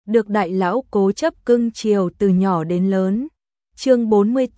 được đại lão cố chấp cưng chiều từ nhỏ đến lớn. Chương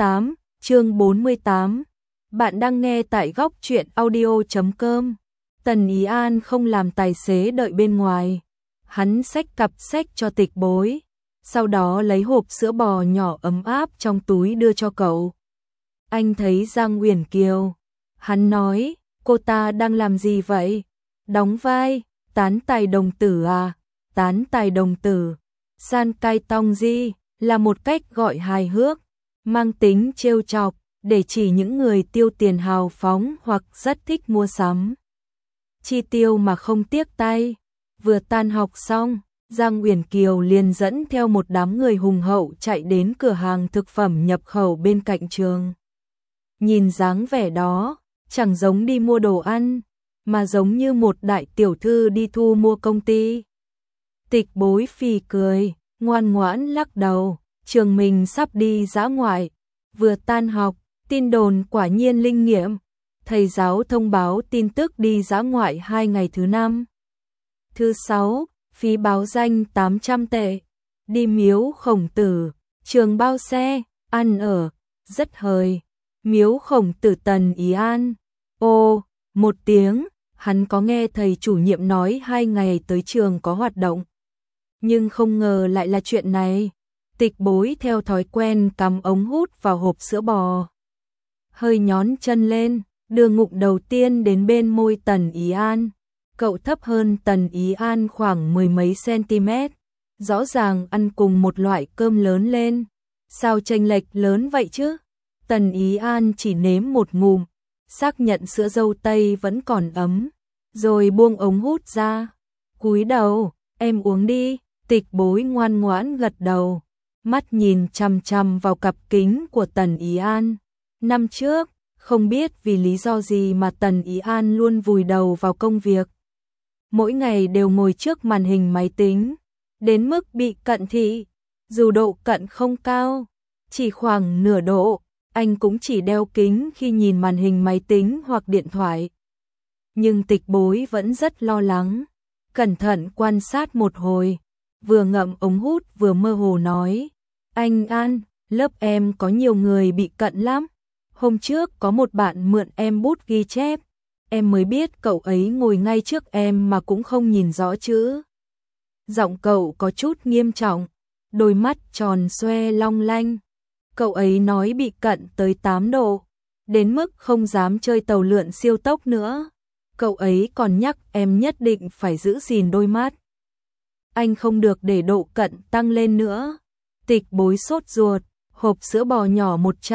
48. Bạn đang nghe tại góc truyện audio.com. Tần Ý An không làm tài xế đợi bên ngoài. Hắn xách cặp sách cho Tịch Bối, sau đó lấy hộp sữa bò nhỏ ấm áp trong túi đưa cho cậu. Anh thấy Giang Uyển Kiều. Hắn nói, cô ta đang làm gì vậy? Đóng vai, tán tài đồng tử à? Tán tài đồng tử. San Cai Tong Di là một cách gọi hài hước, mang tính trêu chọc, để chỉ những người tiêu tiền hào phóng hoặc rất thích mua sắm. Chi tiêu mà không tiếc tay. Vừa tan học xong, Giang Uyển Kiều liền dẫn theo một đám người hùng hậu chạy đến cửa hàng thực phẩm nhập khẩu bên cạnh trường. Nhìn dáng vẻ đó, chẳng giống đi mua đồ ăn, mà giống như một đại tiểu thư đi thu mua công ty. Tịch Bối phì cười, ngoan ngoãn lắc đầu, trường mình sắp đi dã ngoại. Vừa tan học, tin đồn quả nhiên linh nghiệm. Thầy giáo thông báo tin tức đi dã ngoại 2 ngày thứ 5. Thứ 6, phí báo danh 800 tệ. Đi miếu Khổng Tử, trường bao xe, ăn ở, rất hời. Miếu Khổng Tử Tần Ý An. Ô, một tiếng, hắn có nghe thầy chủ nhiệm nói 2 ngày tới trường có hoạt động. Nhưng không ngờ lại là chuyện này. Tịch Bối theo thói quen cắm ống hút vào hộp sữa bò. Hơi nhón chân lên, đưa ngụm đầu tiên đến bên môi Tần Ý An. Cậu thấp hơn Tần Ý An khoảng 10 mấy cm. Rõ ràng ăn cùng một loại cơm lớn lên. Sao chênh lệch lớn vậy chứ? Tần Ý An chỉ nếm một ngụm, xác nhận sữa dâu tây vẫn còn ấm, rồi buông ống hút ra. Cúi đầu, em uống đi. Tịch Bối ngoan ngoãn gật đầu, mắt nhìn chằm chằm vào cặp kính của Tần Ý An. Năm trước, không biết vì lý do gì mà Tần Ý An luôn vùi đầu vào công việc. Mỗi ngày đều ngồi trước màn hình máy tính, đến mức bị cận thị. Dù độ cận không cao, chỉ khoảng nửa độ, anh cũng chỉ đeo kính khi nhìn màn hình máy tính hoặc điện thoại. Nhưng Tịch Bối vẫn rất lo lắng, cẩn thận quan sát một hồi, vừa ngậm ống hút vừa mơ hồ nói, anh An, lớp em có nhiều người bị cận lắm. Hôm trước có một bạn mượn em bút ghi chép, em mới biết cậu ấy ngồi ngay trước em mà cũng không nhìn rõ chữ. Giọng cậu có chút nghiêm trọng, đôi mắt tròn xoe long lanh. Cậu ấy nói bị cận tới 8 độ, đến mức không dám chơi tàu lượn siêu tốc nữa. Cậu ấy còn nhắc em nhất định phải giữ gìn đôi mắt. Anh không được để độ cận tăng lên nữa. Tịch Bối sốt ruột, hộp sữa bò nhỏ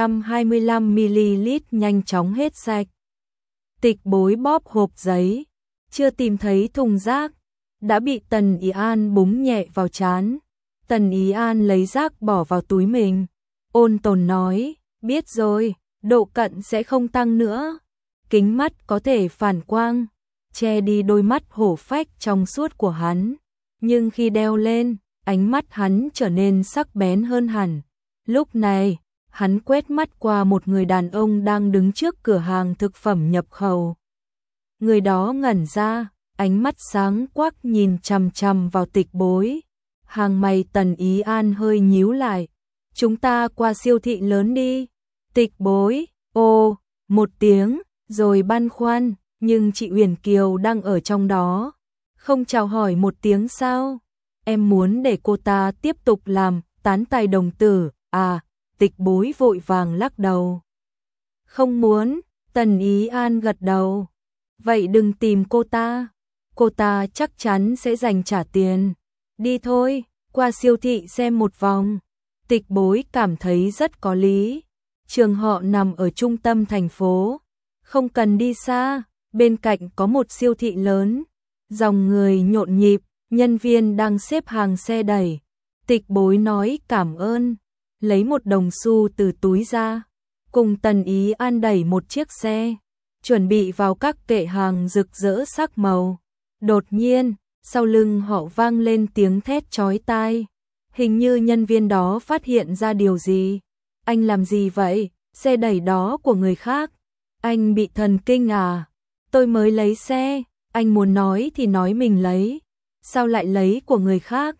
125ml nhanh chóng hết sạch. Tịch Bối bóp hộp giấy, chưa tìm thấy thùng rác, đã bị Tần Ý An búng nhẹ vào trán. Tần Ý An lấy rác bỏ vào túi mình, ôn tồn nói, biết rồi, độ cận sẽ không tăng nữa. Kính mắt có thể phản quang, che đi đôi mắt hổ phách trong suốt của hắn. Nhưng khi đeo lên, ánh mắt hắn trở nên sắc bén hơn hẳn. Lúc này, hắn quét mắt qua một người đàn ông đang đứng trước cửa hàng thực phẩm nhập khẩu. Người đó ngẩn ra, ánh mắt sáng quắc nhìn chằm chằm vào Tịch Bối. Hàng mày Tần Ý An hơi nhíu lại. Chúng ta qua siêu thị lớn đi. Tịch Bối, ô, một tiếng, rồi băn khoăn, nhưng chị Uyển Kiều đang ở trong đó. Không chào hỏi một tiếng sao? Em muốn để cô ta tiếp tục làm tán tài đồng tử, à? Tịch Bối vội vàng lắc đầu. Không muốn. Tần Ý An gật đầu. Vậy đừng tìm cô ta chắc chắn sẽ dành trả tiền. Đi thôi, qua siêu thị xem một vòng. Tịch Bối cảm thấy rất có lý. Trường họ nằm ở trung tâm thành phố, không cần đi xa, bên cạnh có một siêu thị lớn. Dòng người nhộn nhịp, nhân viên đang xếp hàng xe đẩy. Tịch Bối nói cảm ơn, lấy một đồng xu từ túi ra, cùng Tần Ý An đẩy một chiếc xe, chuẩn bị vào các kệ hàng rực rỡ sắc màu. Đột nhiên, sau lưng họ vang lên tiếng thét chói tai. Hình như nhân viên đó phát hiện ra điều gì. Anh làm gì vậy? Xe đẩy đó của người khác. Anh bị thần kinh à? Tôi mới lấy xe. Anh muốn nói thì nói mình lấy. Sao lại lấy của người khác?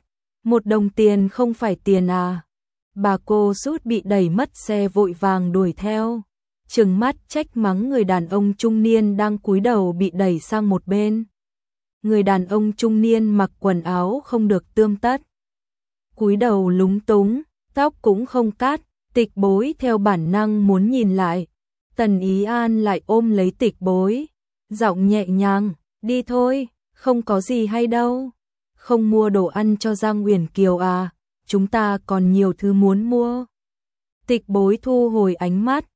1 đồng tiền không phải tiền à? Bà cô sút bị đẩy mất xe vội vàng đuổi theo, trừng mắt trách mắng người đàn ông trung niên đang cúi đầu bị đẩy sang một bên. Người đàn ông trung niên mặc quần áo không được tươm tất, cúi đầu lúng túng, tóc cũng không cắt. Tịch Bối theo bản năng muốn nhìn lại, Tần Ý An lại ôm lấy Tịch Bối, giọng nhẹ nhàng, đi thôi, không có gì hay đâu. Không mua đồ ăn cho Giang Uyển Kiều à, chúng ta còn nhiều thứ muốn mua. Tịch Bối thu hồi ánh mắt,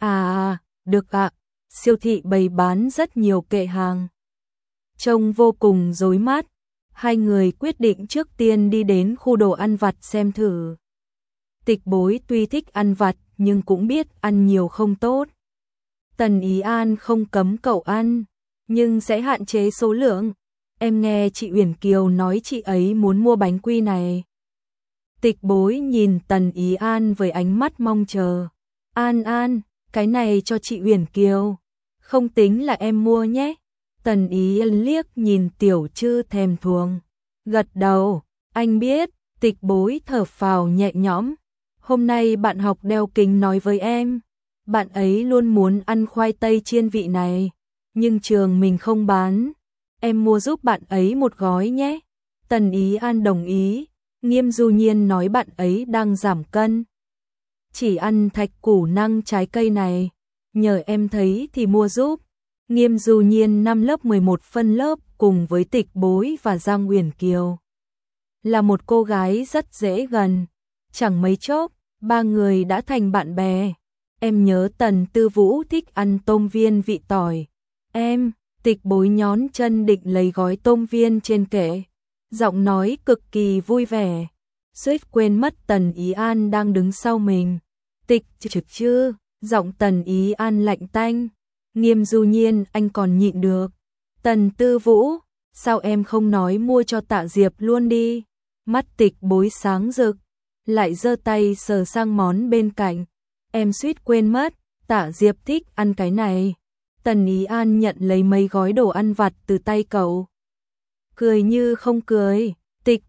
được ạ, siêu thị bày bán rất nhiều kệ hàng. Trông vô cùng rối mắt, hai người quyết định trước tiên đi đến khu đồ ăn vặt xem thử. Tịch Bối tuy thích ăn vặt nhưng cũng biết ăn nhiều không tốt. Tần Ý An không cấm cậu ăn, nhưng sẽ hạn chế số lượng. Em nghe chị Uyển Kiều nói chị ấy muốn mua bánh quy này. Tịch Bối nhìn Tần Ý An với ánh mắt mong chờ. An, cái này cho chị Uyển Kiều, không tính là em mua nhé. Tần Ý An liếc nhìn Tiểu Trư thèm thuồng, gật đầu, anh biết. Tịch Bối thở phào nhẹ nhõm. Hôm nay bạn học đeo kính nói với em, bạn ấy luôn muốn ăn khoai tây chiên vị này, nhưng trường mình không bán. Em mua giúp bạn ấy một gói nhé. Tần Ý An đồng ý. Nghiêm Du Nhiên nói bạn ấy đang giảm cân, chỉ ăn thạch củ năng trái cây này, nhờ em thấy thì mua giúp. Nghiêm Du Nhiên năm lớp 11 phân lớp cùng với Tịch Bối và Giang Uyển Kiều, là một cô gái rất dễ gần, chẳng mấy chốc ba người đã thành bạn bè. Em nhớ Tần Tư Vũ thích ăn tôm viên vị tỏi. Tịch Bối nhón chân định lấy gói tôm viên trên kệ, giọng nói cực kỳ vui vẻ, suýt quên mất Tần Ý An đang đứng sau mình. Tịch Trư, giọng Tần Ý An lạnh tanh. Nghiêm Du Nhiên, anh còn nhịn được. Tần Tư Vũ, sao em không nói mua cho Tạ Diệp luôn đi? Mắt Tịch Bối sáng rực, lại giơ tay sờ sang món bên cạnh. Em suýt quên mất, Tạ Diệp thích ăn cái này. Tần Ý An nhận lấy mấy gói đồ ăn vặt từ tay cậu, cười như không cười. Tịch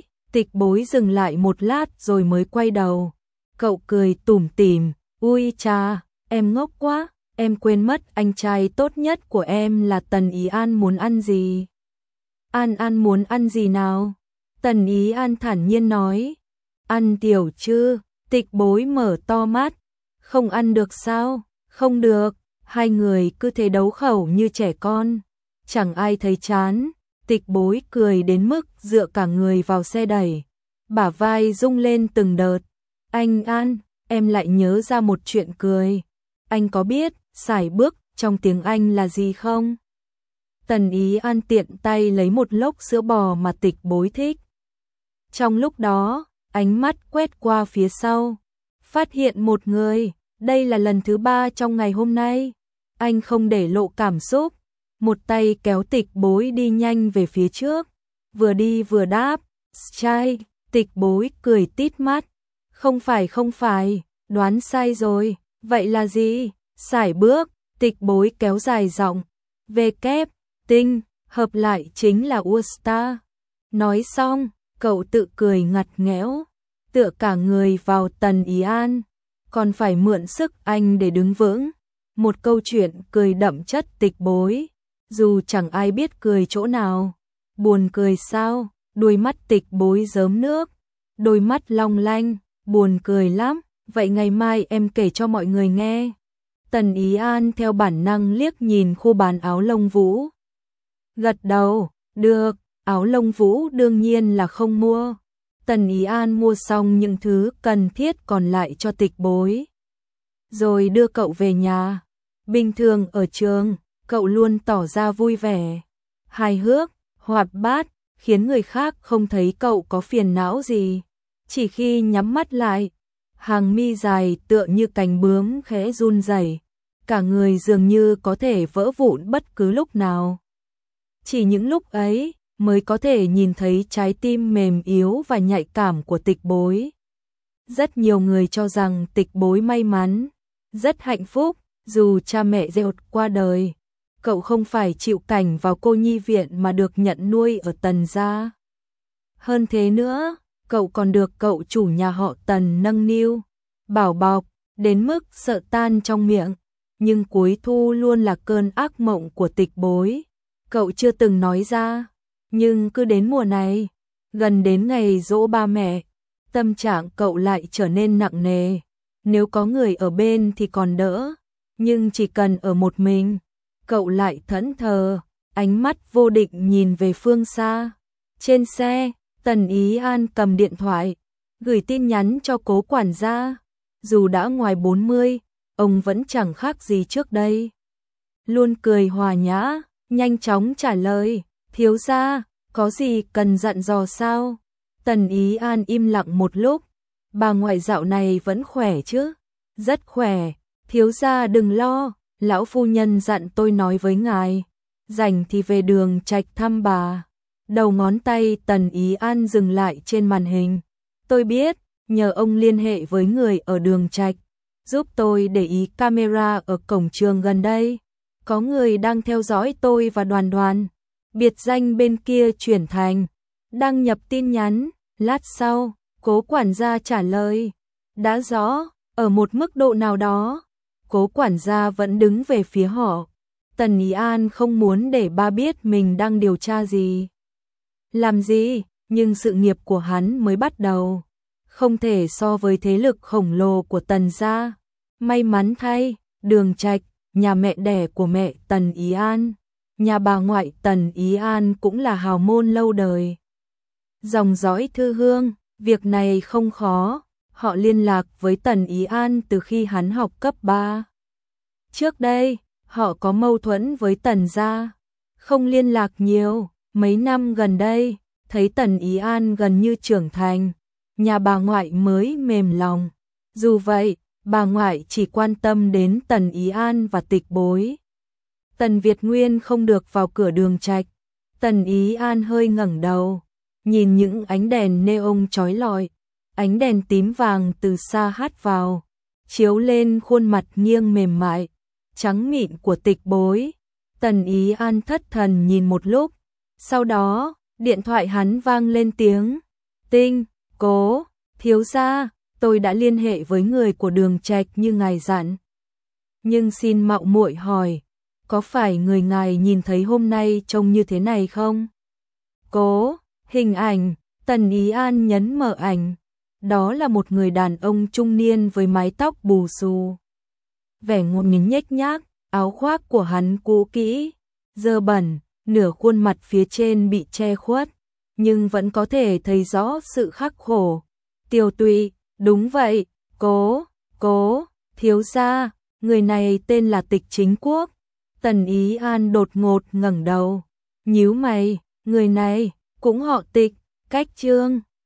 Bối dừng lại một lát rồi mới quay đầu. Cậu cười tủm tỉm, ui cha, em ngốc quá, em quên mất anh trai tốt nhất của em là Tần Ý An muốn ăn gì. An muốn ăn gì nào? Tần Ý An thản nhiên nói. Ăn Tiểu Trư. Tịch Bối mở to mắt. Không ăn được sao? Không được. Hai người cứ thế đấu khẩu như trẻ con, chẳng ai thấy chán. Tịch Bối cười đến mức dựa cả người vào xe đẩy, bả vai rung lên từng đợt. Anh An, em lại nhớ ra một chuyện cười. Anh có biết sải bước trong tiếng Anh là gì không? Tần Ý An tiện tay lấy một lốc sữa bò mà Tịch Bối thích. Trong lúc đó, ánh mắt quét qua phía sau, phát hiện một người. Đây là lần thứ 3 trong ngày hôm nay. Anh không để lộ cảm xúc, một tay kéo Tịch Bối đi nhanh về phía trước, vừa đi vừa đáp, "Trai." Tịch Bối cười tít mắt, không phải, đoán sai rồi, vậy là gì?" Sải bước. Tịch Bối kéo dài giọng, "V kép, tinh, hợp lại chính là Ulster." Nói xong, cậu tự cười ngặt nghẽo, tựa cả người vào Tần Ý An, còn phải mượn sức anh để đứng vững. Một câu chuyện cười đậm chất Tịch Bối, dù chẳng ai biết cười chỗ nào. Buồn cười sao? Đôi mắt Tịch Bối rớm nước, đôi mắt long lanh, buồn cười lắm. Vậy ngày mai em kể cho mọi người nghe. Tần Ý An theo bản năng liếc nhìn khu bán áo lông vũ, gật đầu, được. Áo lông vũ đương nhiên là không mua. Tần Ý An mua xong những thứ cần thiết còn lại cho Tịch Bối, rồi đưa cậu về nhà. Bình thường ở trường, cậu luôn tỏ ra vui vẻ, hài hước, hoạt bát, khiến người khác không thấy cậu có phiền não gì. Chỉ khi nhắm mắt lại, hàng mi dài tựa như cánh bướm khẽ run rẩy, cả người dường như có thể vỡ vụn bất cứ lúc nào. Chỉ những lúc ấy mới có thể nhìn thấy trái tim mềm yếu và nhạy cảm của Tịch Bối. Rất nhiều người cho rằng Tịch Bối may mắn, rất hạnh phúc, dù cha mẹ Dẹt qua đời, cậu không phải chịu cảnh vào cô nhi viện mà được nhận nuôi ở Tần gia. Hơn thế nữa, cậu còn được cậu chủ nhà họ Tần nâng niu, bảo bọc, đến mức sợ tan trong miệng. Nhưng cuối thu luôn là cơn ác mộng của Tịch Bối. Cậu chưa từng nói ra, nhưng cứ đến mùa này, gần đến ngày giỗ ba mẹ, tâm trạng cậu lại trở nên nặng nề. Nếu có người ở bên thì còn đỡ, nhưng chỉ cần ở một mình, cậu lại thẫn thờ, ánh mắt vô định nhìn về phương xa. Trên xe, Tần Ý An cầm điện thoại, gửi tin nhắn cho Cố quản gia. Dù đã ngoài 40, ông vẫn chẳng khác gì trước đây. Luôn cười hòa nhã, nhanh chóng trả lời, thiếu gia, có gì cần dặn dò sao? Tần Ý An im lặng một lúc, bà ngoại dạo này vẫn khỏe chứ? Rất khỏe, thiếu gia đừng lo, lão phu nhân dặn tôi nói với ngài, rảnh thì về Đường Trạch thăm bà. Đầu ngón tay Tần Ý An dừng lại trên màn hình. Tôi biết, nhờ ông liên hệ với người ở Đường Trạch, giúp tôi để ý camera ở cổng trường gần đây. Có người đang theo dõi tôi và Đoàn Đoàn. Biệt danh bên kia chuyển thành đăng nhập tin nhắn. Lát sau, Cố quản gia trả lời, đã rõ, ở một mức độ nào đó. Cố quản gia vẫn đứng về phía họ. Tần Ý An không muốn để ba biết mình đang điều tra gì, làm gì, nhưng sự nghiệp của hắn mới bắt đầu, không thể so với thế lực khổng lồ của Tần gia. May mắn thay, Đường Trạch, nhà mẹ đẻ của mẹ Tần Ý An, nhà bà ngoại Tần Ý An cũng là hào môn lâu đời. Dòng dõi thư hương, việc này không khó, họ liên lạc với Tần Ý An từ khi hắn học cấp 3. Trước đây, họ có mâu thuẫn với Tần gia, không liên lạc nhiều. Mấy năm gần đây, thấy Tần Ý An gần như trưởng thành, nhà bà ngoại mới mềm lòng. Dù vậy, bà ngoại chỉ quan tâm đến Tần Ý An và Tịch Bối. Tần Việt Nguyên không được vào cửa Đường Trạch. Tần Ý An hơi ngẩng đầu, nhìn những ánh đèn neon chói lọi, ánh đèn tím vàng từ xa hắt vào, chiếu lên khuôn mặt nghiêng mềm mại, trắng mịn của Tịch Bối. Tần Ý An thất thần nhìn một lúc, sau đó, điện thoại hắn vang lên tiếng. Tinh, Cố, thiếu gia, tôi đã liên hệ với người của Đường Trạch như ngài dặn. Nhưng xin mạo muội hỏi, có phải người ngài nhìn thấy hôm nay trông như thế này không? Cố, hình ảnh, Tần Ý An nhấn mở ảnh. Đó là một người đàn ông trung niên với mái tóc bù xù, vẻ ngộn nghính nhếch nhác, áo khoác của hắn cũ kỹ, dơ bẩn, nửa khuôn mặt phía trên bị che khuất, nhưng vẫn có thể thấy rõ sự khắc khổ. Tiêu Tụy, đúng vậy, Cố, thiếu gia, người này tên là Tịch Chính Quốc. Tần Ý An đột ngột ngẩng đầu, nhíu mày, người này cũng họ Tịch, cách Trương.